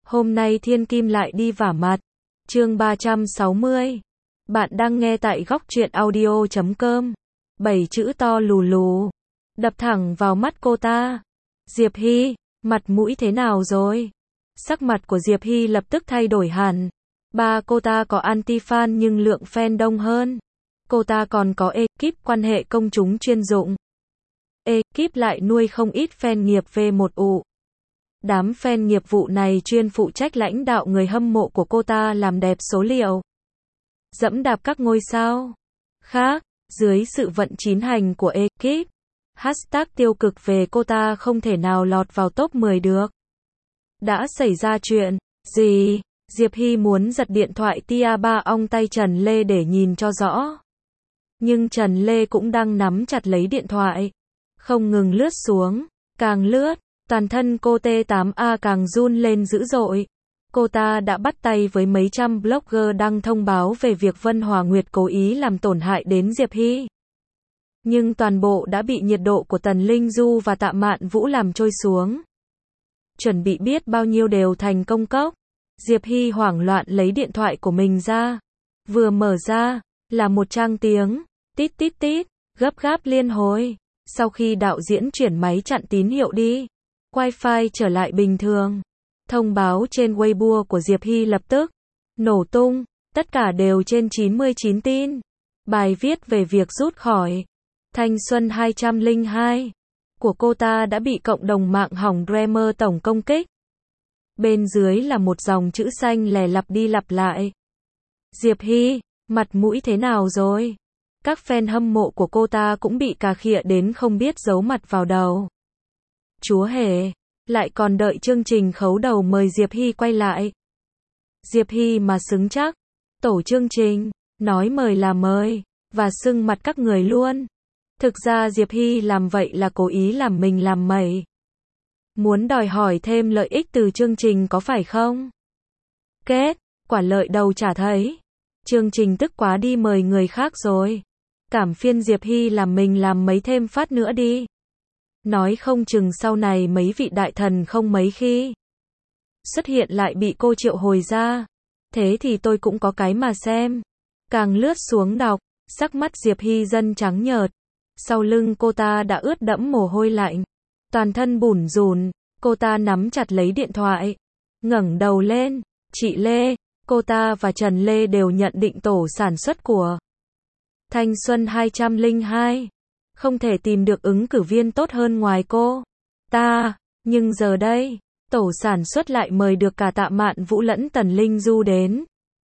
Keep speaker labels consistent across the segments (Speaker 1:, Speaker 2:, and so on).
Speaker 1: Hôm nay Thiên Kim lại đi vả mặt. Chương 360. Bạn đang nghe tại góc truyện audio.com. 7 chữ to lù lù. Đập thẳng vào mắt cô ta. Diệp Hy, mặt mũi thế nào rồi? Sắc mặt của Diệp Hy lập tức thay đổi hẳn. Cô ta có anti-fan nhưng lượng fan đông hơn. Cô ta còn có ekip quan hệ công chúng chuyên dụng. Ekip lại nuôi không ít fan nghiệp V1U. Đám fan nghiệp vụ này chuyên phụ trách lãnh đạo người hâm mộ của cô ta làm đẹp số liệu. Dẫm đạp các ngôi sao khác, dưới sự vận chín hành của ekip. Hashtag tiêu cực về cô ta không thể nào lọt vào top 10 được. Đã xảy ra chuyện gì? Diệp Hy muốn giật điện thoại tia ba ong tay Trần Lê để nhìn cho rõ. Nhưng Trần Lê cũng đang nắm chặt lấy điện thoại. Không ngừng lướt xuống, càng lướt, toàn thân cô T8A càng run lên dữ dội. Cô ta đã bắt tay với mấy trăm blogger đăng thông báo về việc Vân Hòa Nguyệt cố ý làm tổn hại đến Diệp Hy. Nhưng toàn bộ đã bị nhiệt độ của Tần Linh Du và Tạ Mạn Vũ làm trôi xuống. Chuẩn bị biết bao nhiêu đều thành công cốc. Diệp Hy hoảng loạn lấy điện thoại của mình ra. Vừa mở ra, là một trang tiếng, tít tít tít, gấp gáp liên hồi. Sau khi đạo diễn chuyển máy chặn tín hiệu đi, Wi-Fi trở lại bình thường. Thông báo trên Weibo của Diệp Hy lập tức nổ tung, tất cả đều trên 99 tin. Bài viết về việc rút khỏi Thanh Xuân 202 của cô ta đã bị cộng đồng mạng hỏng Dreamer tổng công kích. Bên dưới là một dòng chữ xanh lè lặp đi lặp lại. Diệp Hy, mặt mũi thế nào rồi? Các fan hâm mộ của cô ta cũng bị cà khịa đến không biết giấu mặt vào đầu. Chúa hề, lại còn đợi chương trình khấu đầu mời Diệp Hy quay lại. Diệp Hy mà xứng chắc, tổ chương trình, nói mời là mời, và xưng mặt các người luôn. Thực ra Diệp Hy làm vậy là cố ý làm mình làm mẩy. Muốn đòi hỏi thêm lợi ích từ chương trình có phải không? Kết, quả lợi đầu chả thấy. Chương trình tức quá đi mời người khác rồi. Cảm phiên Diệp Hy làm mình làm mấy thêm phát nữa đi. Nói không chừng sau này mấy vị đại thần không mấy khi xuất hiện lại bị cô triệu hồi ra. Thế thì tôi cũng có cái mà xem. Càng lướt xuống đọc, sắc mắt Diệp Hy dần trắng nhợt. Sau lưng cô ta đã ướt đẫm mồ hôi lạnh. Toàn thân bủn rủn, cô ta nắm chặt lấy điện thoại. Ngẩng đầu lên, chị Lê, cô ta và Trần Lê đều nhận định tổ sản xuất của Thanh Xuân 202. Không thể tìm được ứng cử viên tốt hơn ngoài cô ta, nhưng giờ đây, tổ sản xuất lại mời được cả Tạ Mạn Vũ lẫn Tần Linh Du đến.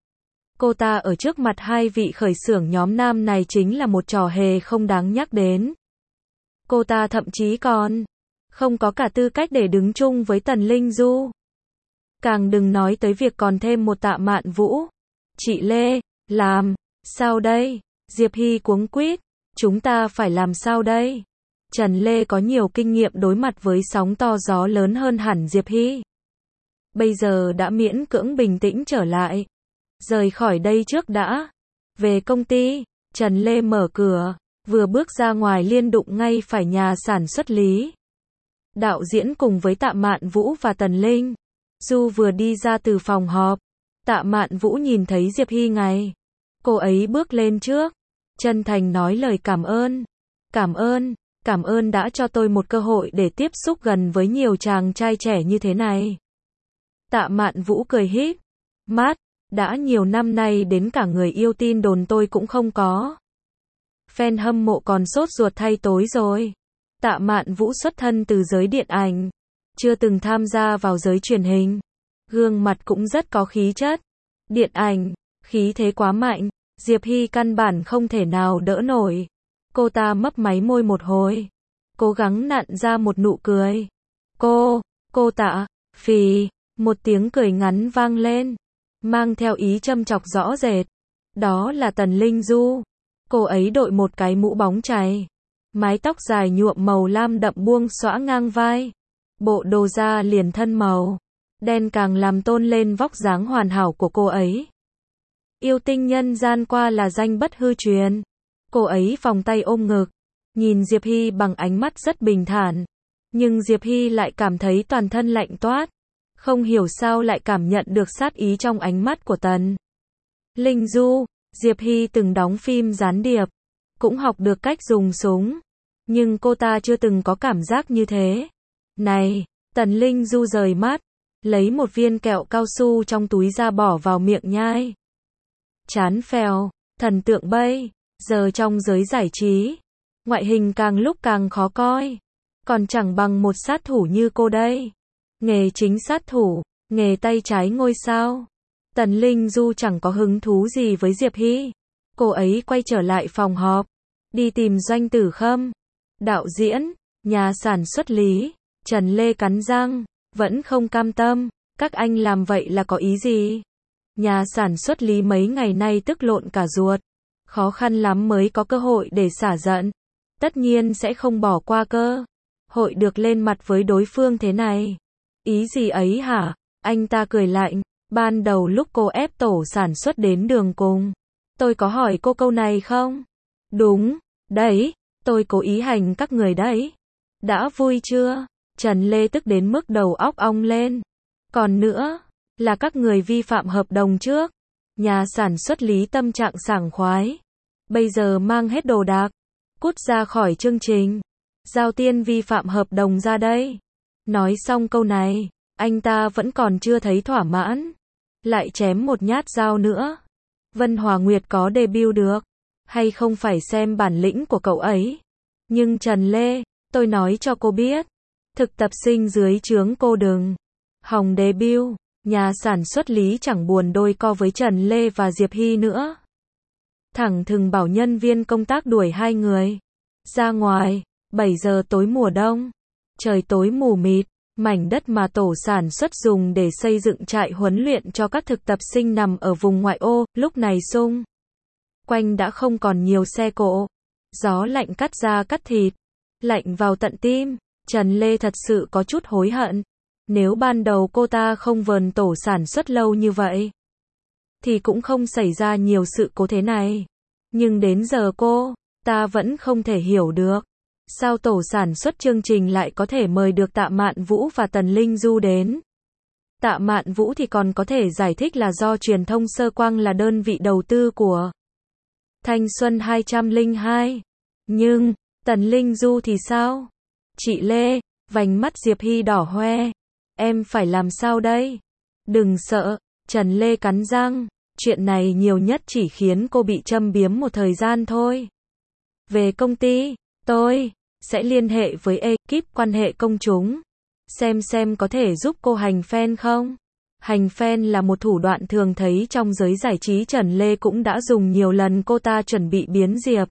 Speaker 1: Cô ta ở trước mặt hai vị khởi xướng nhóm nam này chính là một trò hề không đáng nhắc đến. Cô ta thậm chí còn không có cả tư cách để đứng chung với Tần Linh Du. Càng đừng nói tới việc còn thêm một Tạ Mạn Vũ. Chị Lê, làm sao đây? Diệp Hy cuống quýt. Chúng ta phải làm sao đây? Trần Lê có nhiều kinh nghiệm đối mặt với sóng to gió lớn hơn hẳn Diệp Hy. Bây giờ đã miễn cưỡng bình tĩnh trở lại. Rời khỏi đây trước đã. Về công ty, Trần Lê mở cửa, vừa bước ra ngoài liên đụng ngay phải nhà sản xuất Lý. Đạo diễn cùng với Tạ Mạn Vũ và Tần Linh Du vừa đi ra từ phòng họp. Tạ Mạn Vũ nhìn thấy Diệp Hy ngay. Cô ấy bước lên trước, chân thành nói lời cảm ơn. Cảm ơn đã cho tôi một cơ hội để tiếp xúc gần với nhiều chàng trai trẻ như thế này. Tạ Mạn Vũ cười híp mắt, đã nhiều năm nay đến cả người yêu tin đồn tôi cũng không có. Fan hâm mộ còn sốt ruột thay tối rồi. Tạ Mạn Vũ xuất thân từ giới điện ảnh, chưa từng tham gia vào giới truyền hình. Gương mặt cũng rất có khí chất. Điện ảnh, khí thế quá mạnh, Diệp Hy căn bản không thể nào đỡ nổi. Cô ta mấp máy môi một hồi, cố gắng nặn ra một nụ cười. Cô Tạ, phì, một tiếng cười ngắn vang lên, mang theo ý châm chọc rõ rệt. Đó là Tần Linh Du. Cô ấy đội một cái mũ bóng chày, mái tóc dài nhuộm màu lam đậm buông xõa ngang vai. Bộ đồ da liền thân màu đen càng làm tôn lên vóc dáng hoàn hảo của cô ấy. Yêu tinh nhân gian qua là danh bất hư truyền. Cô ấy vòng tay ôm ngực, nhìn Diệp Hy bằng ánh mắt rất bình thản. Nhưng Diệp Hy lại cảm thấy toàn thân lạnh toát. Không hiểu sao lại cảm nhận được sát ý trong ánh mắt của Tần Linh Du. Diệp Hy từng đóng phim gián điệp, cũng học được cách dùng súng, nhưng cô ta chưa từng có cảm giác như thế. Này, Tần Linh Du rời mắt, lấy một viên kẹo cao su trong túi ra bỏ vào miệng nhai. Chán phèo, thần tượng bây giờ trong giới giải trí, ngoại hình càng lúc càng khó coi, còn chẳng bằng một sát thủ như cô đây. Nghề chính sát thủ, nghề tay trái ngôi sao. Tần Linh Du chẳng có hứng thú gì với Diệp Hy. Cô ấy quay trở lại phòng họp, đi tìm Doanh Tử Khâm, đạo diễn, nhà sản xuất Lý. Trần Lê cắn răng, vẫn không cam tâm. Các anh làm vậy là có ý gì? Nhà sản xuất Lý mấy ngày nay tức lộn cả ruột, khó khăn lắm mới có cơ hội để xả giận. Tất nhiên sẽ không bỏ qua cơ hội được lên mặt với đối phương thế này. Ý gì ấy hả? Anh ta cười lạnh. Ban đầu lúc cô ép tổ sản xuất đến đường cùng, tôi có hỏi cô câu này không? Đúng, đấy, tôi cố ý hành các người đấy. Đã vui chưa? Trần Lê tức đến mức đầu óc ong lên. Còn nữa, là các người vi phạm hợp đồng trước. Nhà sản xuất Lý tâm trạng sảng khoái. Bây giờ mang hết đồ đạc, cút ra khỏi chương trình. Giao tiền vi phạm hợp đồng ra đây. Nói xong câu này, anh ta vẫn còn chưa thấy thỏa mãn. Lại chém một nhát dao nữa. Vân Hòa Nguyệt có debut được, hay không phải xem bản lĩnh của cậu ấy. Nhưng Trần Lê, tôi nói cho cô biết, thực tập sinh dưới trướng cô đừng hòng debut. Nhà sản xuất Lý chẳng buồn đôi co với Trần Lê và Diệp Hy nữa. Thẳng thừng bảo nhân viên công tác đuổi hai người ra ngoài. 7 giờ tối mùa đông, trời tối mù mịt, mảnh đất mà tổ sản xuất dùng để xây dựng trại huấn luyện cho các thực tập sinh nằm ở vùng ngoại ô, lúc này xung quanh đã không còn nhiều xe cộ. Gió lạnh cắt da cắt thịt, lạnh vào tận tim. Trần Lê thật sự có chút hối hận. Nếu ban đầu cô ta không vờn tổ sản xuất lâu như vậy, thì cũng không xảy ra nhiều sự cố thế này. Nhưng đến giờ cô ta vẫn không thể hiểu được, sao tổ sản xuất chương trình lại có thể mời được Tạ Mạn Vũ và Tần Linh Du đến. Tạ Mạn Vũ thì còn có thể giải thích là do truyền thông Sơ Quang là đơn vị đầu tư của Thanh Xuân 202. Nhưng, Tần Linh Du thì sao? Chị Lê, vành mắt Diệp Hy đỏ hoe. Em phải làm sao đây? Đừng sợ, Trần Lê cắn răng. Chuyện này nhiều nhất chỉ khiến cô bị châm biếm một thời gian thôi. Về công ty, tôi sẽ liên hệ với ekip quan hệ công chúng, xem có thể giúp cô hành fan không. Hành fan là một thủ đoạn thường thấy trong giới giải trí. Trần Lê cũng đã dùng nhiều lần. Cô ta chuẩn bị biến Diệp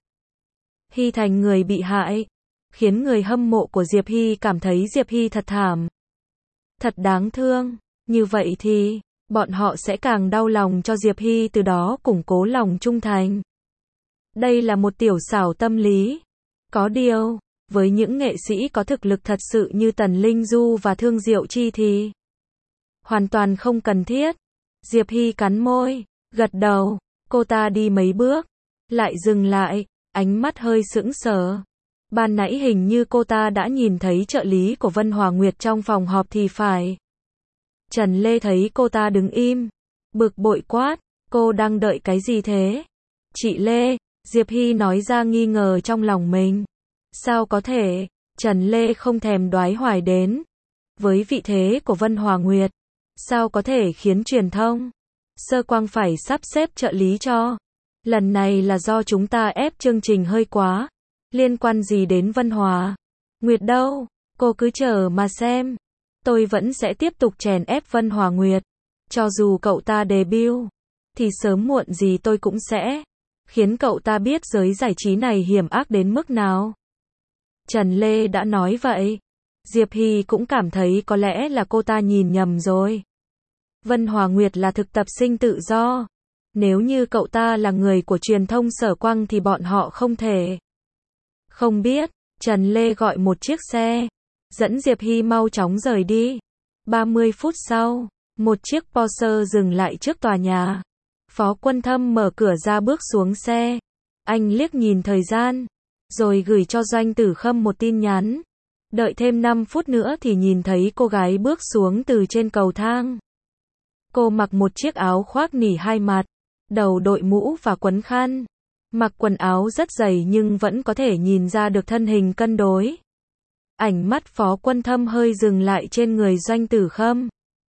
Speaker 1: Hy thành người bị hại, khiến người hâm mộ của Diệp Hy cảm thấy Diệp Hy thật thảm, thật đáng thương. Như vậy thì bọn họ sẽ càng đau lòng cho Diệp Hy, từ đó củng cố lòng trung thành. Đây là một tiểu xảo tâm lý. Có điều, với những nghệ sĩ có thực lực thật sự như Tần Linh Du và Thương Diệu Chi thì hoàn toàn không cần thiết. Diệp Hy cắn môi, gật đầu. Cô ta đi mấy bước, lại dừng lại, ánh mắt hơi sững sờ. Ban nãy hình như cô ta đã nhìn thấy trợ lý của Vân Hòa Nguyệt trong phòng họp thì phải. Trần Lê thấy cô ta đứng im, bực bội quát, cô đang đợi cái gì thế? Chị Lê, Diệp Hy nói ra nghi ngờ trong lòng mình. Sao có thể? Trần Lê không thèm đoái hoài đến. Với vị thế của Vân Hòa Nguyệt, sao có thể khiến truyền thông Sơ Quang phải sắp xếp trợ lý cho? Lần này là do chúng ta ép chương trình hơi quá. Liên quan gì đến Vân Hòa Nguyệt đâu? Cô cứ chờ mà xem. Tôi vẫn sẽ tiếp tục chèn ép Vân Hòa Nguyệt. Cho dù cậu ta debut, thì sớm muộn gì tôi cũng sẽ khiến cậu ta biết giới giải trí này hiểm ác đến mức nào. Trần Lê đã nói vậy. Diệp Hy cũng cảm thấy có lẽ là cô ta nhìn nhầm rồi. Vân Hòa Nguyệt là thực tập sinh tự do. Nếu như cậu ta là người của truyền thông Sở Quang thì bọn họ không thể. Không biết, Trần Lê gọi một chiếc xe, dẫn Diệp Hy mau chóng rời đi. 30 phút sau, một chiếc Porsche dừng lại trước tòa nhà. Phó Quân Thâm mở cửa ra bước xuống xe. Anh liếc nhìn thời gian, rồi gửi cho Doanh Tử Khâm một tin nhắn. Đợi thêm 5 phút nữa thì nhìn thấy cô gái bước xuống từ trên cầu thang. Cô mặc một chiếc áo khoác nỉ 2 mặt, đầu đội mũ và quấn khăn. Mặc quần áo rất dày nhưng vẫn có thể nhìn ra được thân hình cân đối. Ánh mắt Phó Quân Thâm hơi dừng lại trên người Doanh Tử Khâm.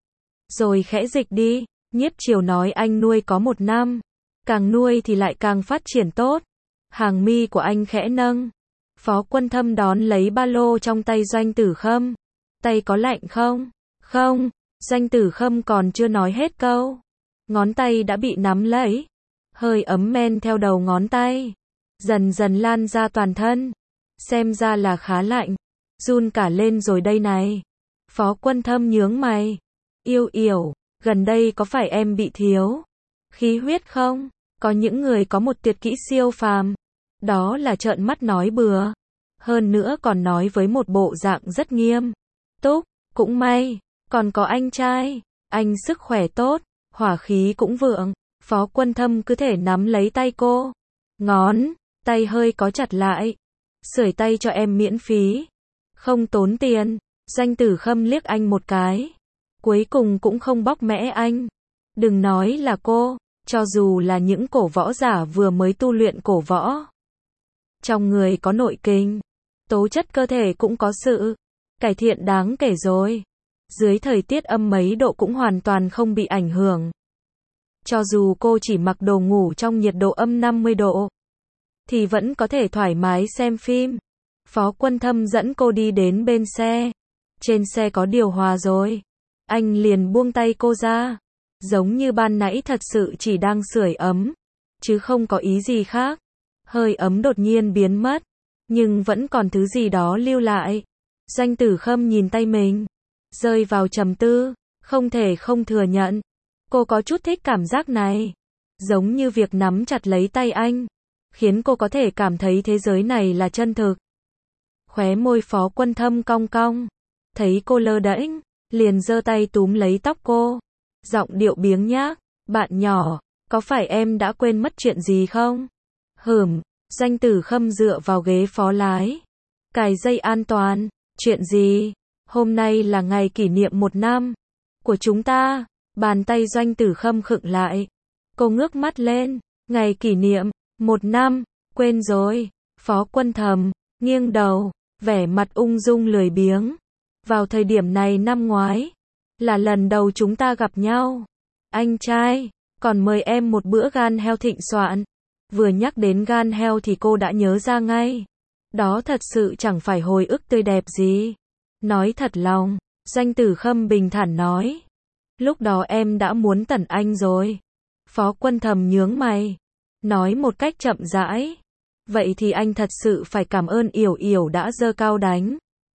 Speaker 1: Rồi khẽ dịch đi, Nhiếp Triều nói anh nuôi có 1 năm. Càng nuôi thì lại càng phát triển tốt. Hàng mi của anh khẽ nâng. Phó Quân Thâm đón lấy ba lô trong tay Doanh Tử Khâm. Tay có lạnh không? Không. Doanh Tử Khâm còn chưa nói hết câu. Ngón tay đã bị nắm lấy. Hơi ấm men theo đầu ngón tay. Dần dần lan ra toàn thân. Xem ra là khá lạnh. Run cả lên rồi đây này. Phó Quân Thâm nhướng mày. Yêu Yểu, gần đây có phải em bị thiếu khí huyết không? Có những người có một tuyệt kỹ siêu phàm. Đó là trợn mắt nói bừa. Hơn nữa còn nói với một bộ dạng rất nghiêm túc. Cũng may, còn có anh trai. Anh sức khỏe tốt, hỏa khí cũng vượng. Phó Quân Thâm cứ thể nắm lấy tay cô. Ngón tay hơi có chặt lại. Sưởi tay cho em miễn phí. Không tốn tiền. Doanh Tử Khâm liếc anh một cái. Cuối cùng cũng không bóc mẽ anh. Đừng nói là cô, cho dù là những cổ võ giả vừa mới tu luyện cổ võ. Trong người có nội kinh, tố chất cơ thể cũng có sự cải thiện đáng kể rồi. Dưới thời tiết âm mấy độ cũng hoàn toàn không bị ảnh hưởng. Cho dù cô chỉ mặc đồ ngủ trong nhiệt độ âm 50 độ, thì vẫn có thể thoải mái xem phim. Phó Quân Thâm dẫn cô đi đến bên xe. Trên xe có điều hòa rồi. Anh liền buông tay cô ra. Giống như ban nãy thật sự chỉ đang sưởi ấm. Chứ không có ý gì khác. Hơi ấm đột nhiên biến mất. Nhưng vẫn còn thứ gì đó lưu lại. Doanh Tử Khâm nhìn tay mình. Rơi vào trầm tư. Không thể không thừa nhận. Cô có chút thích cảm giác này. Giống như việc nắm chặt lấy tay anh. Khiến cô có thể cảm thấy thế giới này là chân thực. Khóe môi Phó Quân Thâm cong cong. Thấy cô lơ đễnh, liền giơ tay túm lấy tóc cô. Giọng điệu biếng nhác. Bạn nhỏ, có phải em đã quên mất chuyện gì không? Doanh Tử Khâm dựa vào ghế phó lái. Cài dây an toàn. Chuyện gì? Hôm nay là ngày kỷ niệm 1 năm của chúng ta. Bàn tay Doanh Tử Khâm khựng lại. Cô ngước mắt lên. Ngày kỷ niệm 1 năm. Quên rồi. Phó Quân Thâm nghiêng đầu, vẻ mặt ung dung lười biếng. Vào thời điểm này năm ngoái, là lần đầu chúng ta gặp nhau. Anh trai, còn mời em một bữa gan heo thịnh soạn. Vừa nhắc đến gan heo thì cô đã nhớ ra ngay. Đó thật sự chẳng phải hồi ức tươi đẹp gì. Nói thật lòng, Doanh Tử Khâm bình thản nói. Lúc đó em đã muốn tẩn anh rồi. Phó Quân Thâm nhướng mày. Nói một cách chậm rãi. Vậy thì anh thật sự phải cảm ơn Yểu Yểu đã giơ cao đánh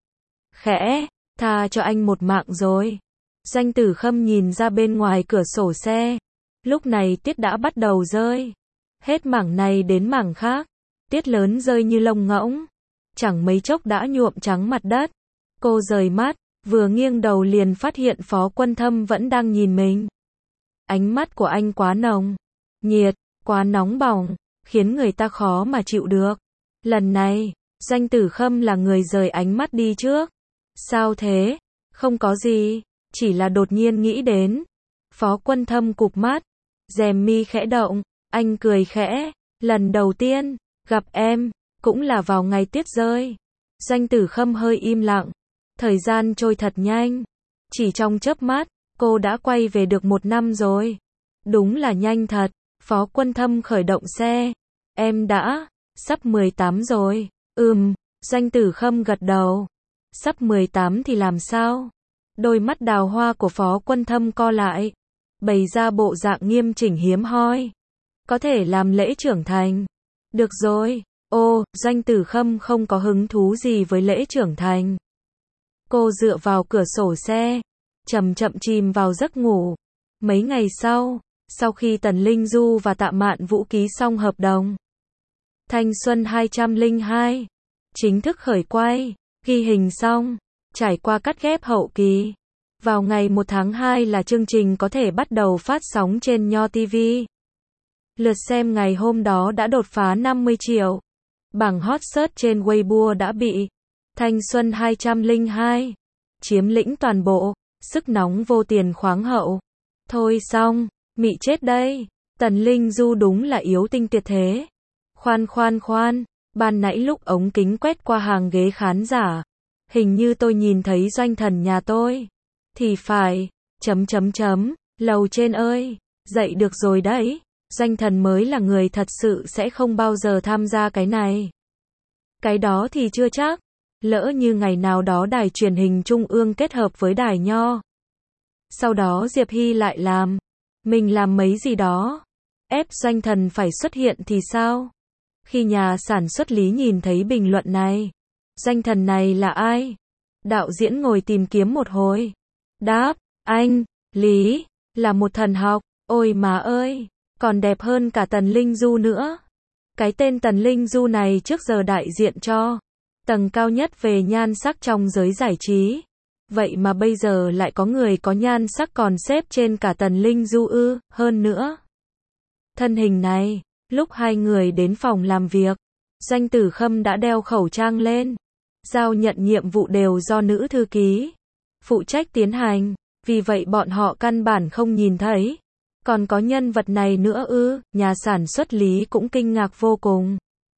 Speaker 1: khẽ, tha cho anh một mạng rồi. Doanh Tử Khâm nhìn ra bên ngoài cửa sổ xe. Lúc này tuyết đã bắt đầu rơi. Hết mảng này đến mảng khác. Tuyết lớn rơi như lông ngỗng. Chẳng mấy chốc đã nhuộm trắng mặt đất. Cô rời mắt, vừa nghiêng đầu liền phát hiện Phó Quân Thâm vẫn đang nhìn mình. Ánh mắt của anh quá nồng, nhiệt, quá nóng bỏng, khiến người ta khó mà chịu được. Lần này, Doanh Tử Khâm là người rời ánh mắt đi trước. Sao thế? Không có gì, chỉ là đột nhiên nghĩ đến. Phó Quân Thâm cụp mắt, rèm mi khẽ động, anh cười khẽ. Lần đầu tiên gặp em, cũng là vào ngày tuyết rơi. Doanh Tử Khâm hơi im lặng. Thời gian trôi thật nhanh. Chỉ trong chớp mắt, cô đã quay về được 1 năm rồi. Đúng là nhanh thật. Phó Quân Thâm khởi động xe. Em đã sắp 18 rồi. Doanh Tử Khâm gật đầu. Sắp 18 thì làm sao? Đôi mắt đào hoa của Phó Quân Thâm co lại, bày ra bộ dạng nghiêm chỉnh hiếm hoi. Có thể làm lễ trưởng thành. Được rồi. Doanh Tử Khâm không có hứng thú gì với lễ trưởng thành. Cô dựa vào cửa sổ xe, chậm chậm chìm vào giấc ngủ. Mấy ngày sau khi Tần Linh Du và Tạ Mạn Vũ ký xong hợp đồng, Thanh Xuân 202 chính thức khởi quay, ghi hình xong, trải qua cắt ghép hậu kỳ. Vào ngày 1 tháng 2 là chương trình có thể bắt đầu phát sóng trên Nho TV. Lượt xem ngày hôm đó đã đột phá 50 triệu. Bảng hot search trên Weibo đã bị Thanh xuân 202. Chiếm lĩnh toàn bộ. Sức nóng vô tiền khoáng hậu. Thôi xong. Mị chết đây. Tần Linh Du đúng là yếu tinh tuyệt thế. Khoan. Ban nãy lúc ống kính quét qua hàng ghế khán giả. Hình như tôi nhìn thấy doanh thần nhà tôi. Thì phải. Lầu trên ơi. Dậy được rồi đấy. Doanh thần mới là người thật sự sẽ không bao giờ tham gia cái này. Cái đó thì chưa chắc. Lỡ như ngày nào đó đài truyền hình trung ương kết hợp với đài Nho. Sau đó Diệp Hy lại làm. Mình làm mấy gì đó. Ép doanh thần phải xuất hiện thì sao? Khi nhà sản xuất Lý nhìn thấy bình luận này. Doanh thần này là ai? Đạo diễn ngồi tìm kiếm một hồi. Đáp, anh, Lý, là một thần học. Ôi má ơi, còn đẹp hơn cả Tần Linh Du nữa. Cái tên Tần Linh Du này trước giờ đại diện cho tầng cao nhất về nhan sắc trong giới giải trí. Vậy mà bây giờ lại có người có nhan sắc còn xếp trên cả Tần Linh Du ư, hơn nữa. Thân hình này, lúc hai người đến phòng làm việc, Doanh Tử Khâm đã đeo khẩu trang lên. Giao nhận nhiệm vụ đều do nữ thư ký phụ trách tiến hành, vì vậy bọn họ căn bản không nhìn thấy. Còn có nhân vật này nữa ư, nhà sản xuất Lý cũng kinh ngạc vô cùng.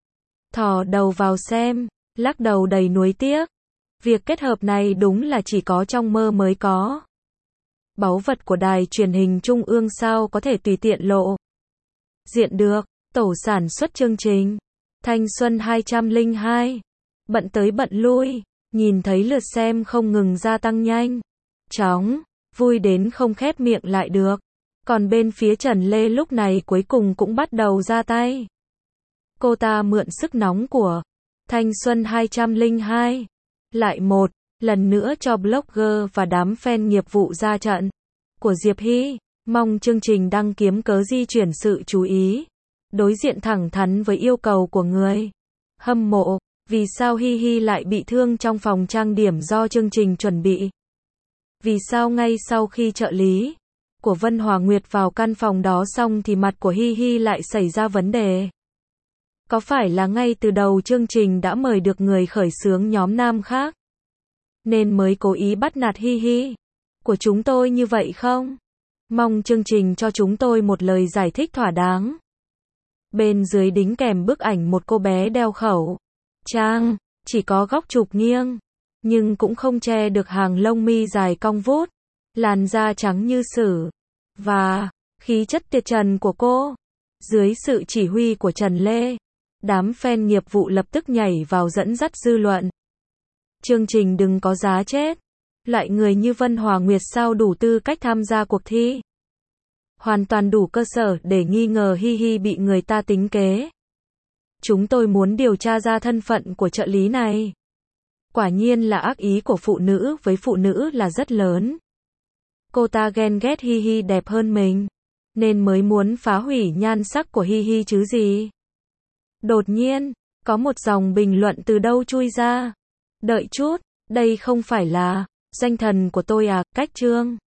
Speaker 1: Thò đầu vào xem, lắc đầu đầy nuối tiếc. Việc kết hợp này đúng là chỉ có trong mơ mới có. Báu vật của đài truyền hình trung ương sao có thể tùy tiện lộ diện được. Tổ sản xuất chương trình Thanh xuân 202. Bận tới bận lui, nhìn thấy lượt xem không ngừng gia tăng nhanh chóng, vui đến không khép miệng lại được. Còn bên phía Trần Lê lúc này cuối cùng cũng bắt đầu ra tay. Cô ta mượn sức nóng của Thanh xuân 202. Lại một lần nữa cho blogger và đám fan nghiệp vụ ra trận của Diệp Hy. Mong chương trình đăng kiếm cớ di chuyển sự chú ý. Đối diện thẳng thắn với yêu cầu của người hâm mộ. Vì sao Hy Hy lại bị thương trong phòng trang điểm do chương trình chuẩn bị? Vì sao ngay sau khi trợ lý của Vân Hòa Nguyệt vào căn phòng đó xong thì mặt của Hy Hy lại xảy ra vấn đề? Có phải là ngay từ đầu chương trình đã mời được người khởi xướng nhóm nam khác, nên mới cố ý bắt nạt Hy Hy của chúng tôi như vậy không? Mong chương trình cho chúng tôi một lời giải thích thỏa đáng. Bên dưới đính kèm bức ảnh một cô bé đeo khẩu trang, chỉ có góc chụp nghiêng, nhưng cũng không che được hàng lông mi dài cong vút, làn da trắng như sứ, và khí chất tuyệt trần của cô. Dưới sự chỉ huy của Trần Lê, đám fan nghiệp vụ lập tức nhảy vào dẫn dắt dư luận. Chương trình đừng có giá chết. Loại người như Vân Hòa Nguyệt sao đủ tư cách tham gia cuộc thi? Hoàn toàn đủ cơ sở để nghi ngờ Hy Hy bị người ta tính kế. Chúng tôi muốn điều tra ra thân phận của trợ lý này. Quả nhiên là ác ý của phụ nữ với phụ nữ là rất lớn. Cô ta ghen ghét Hy Hy đẹp hơn mình, nên mới muốn phá hủy nhan sắc của Hy Hy chứ gì. Đột nhiên, có một dòng bình luận từ đâu chui ra. Đợi chút, đây không phải là doanh thần của tôi à, cách chương.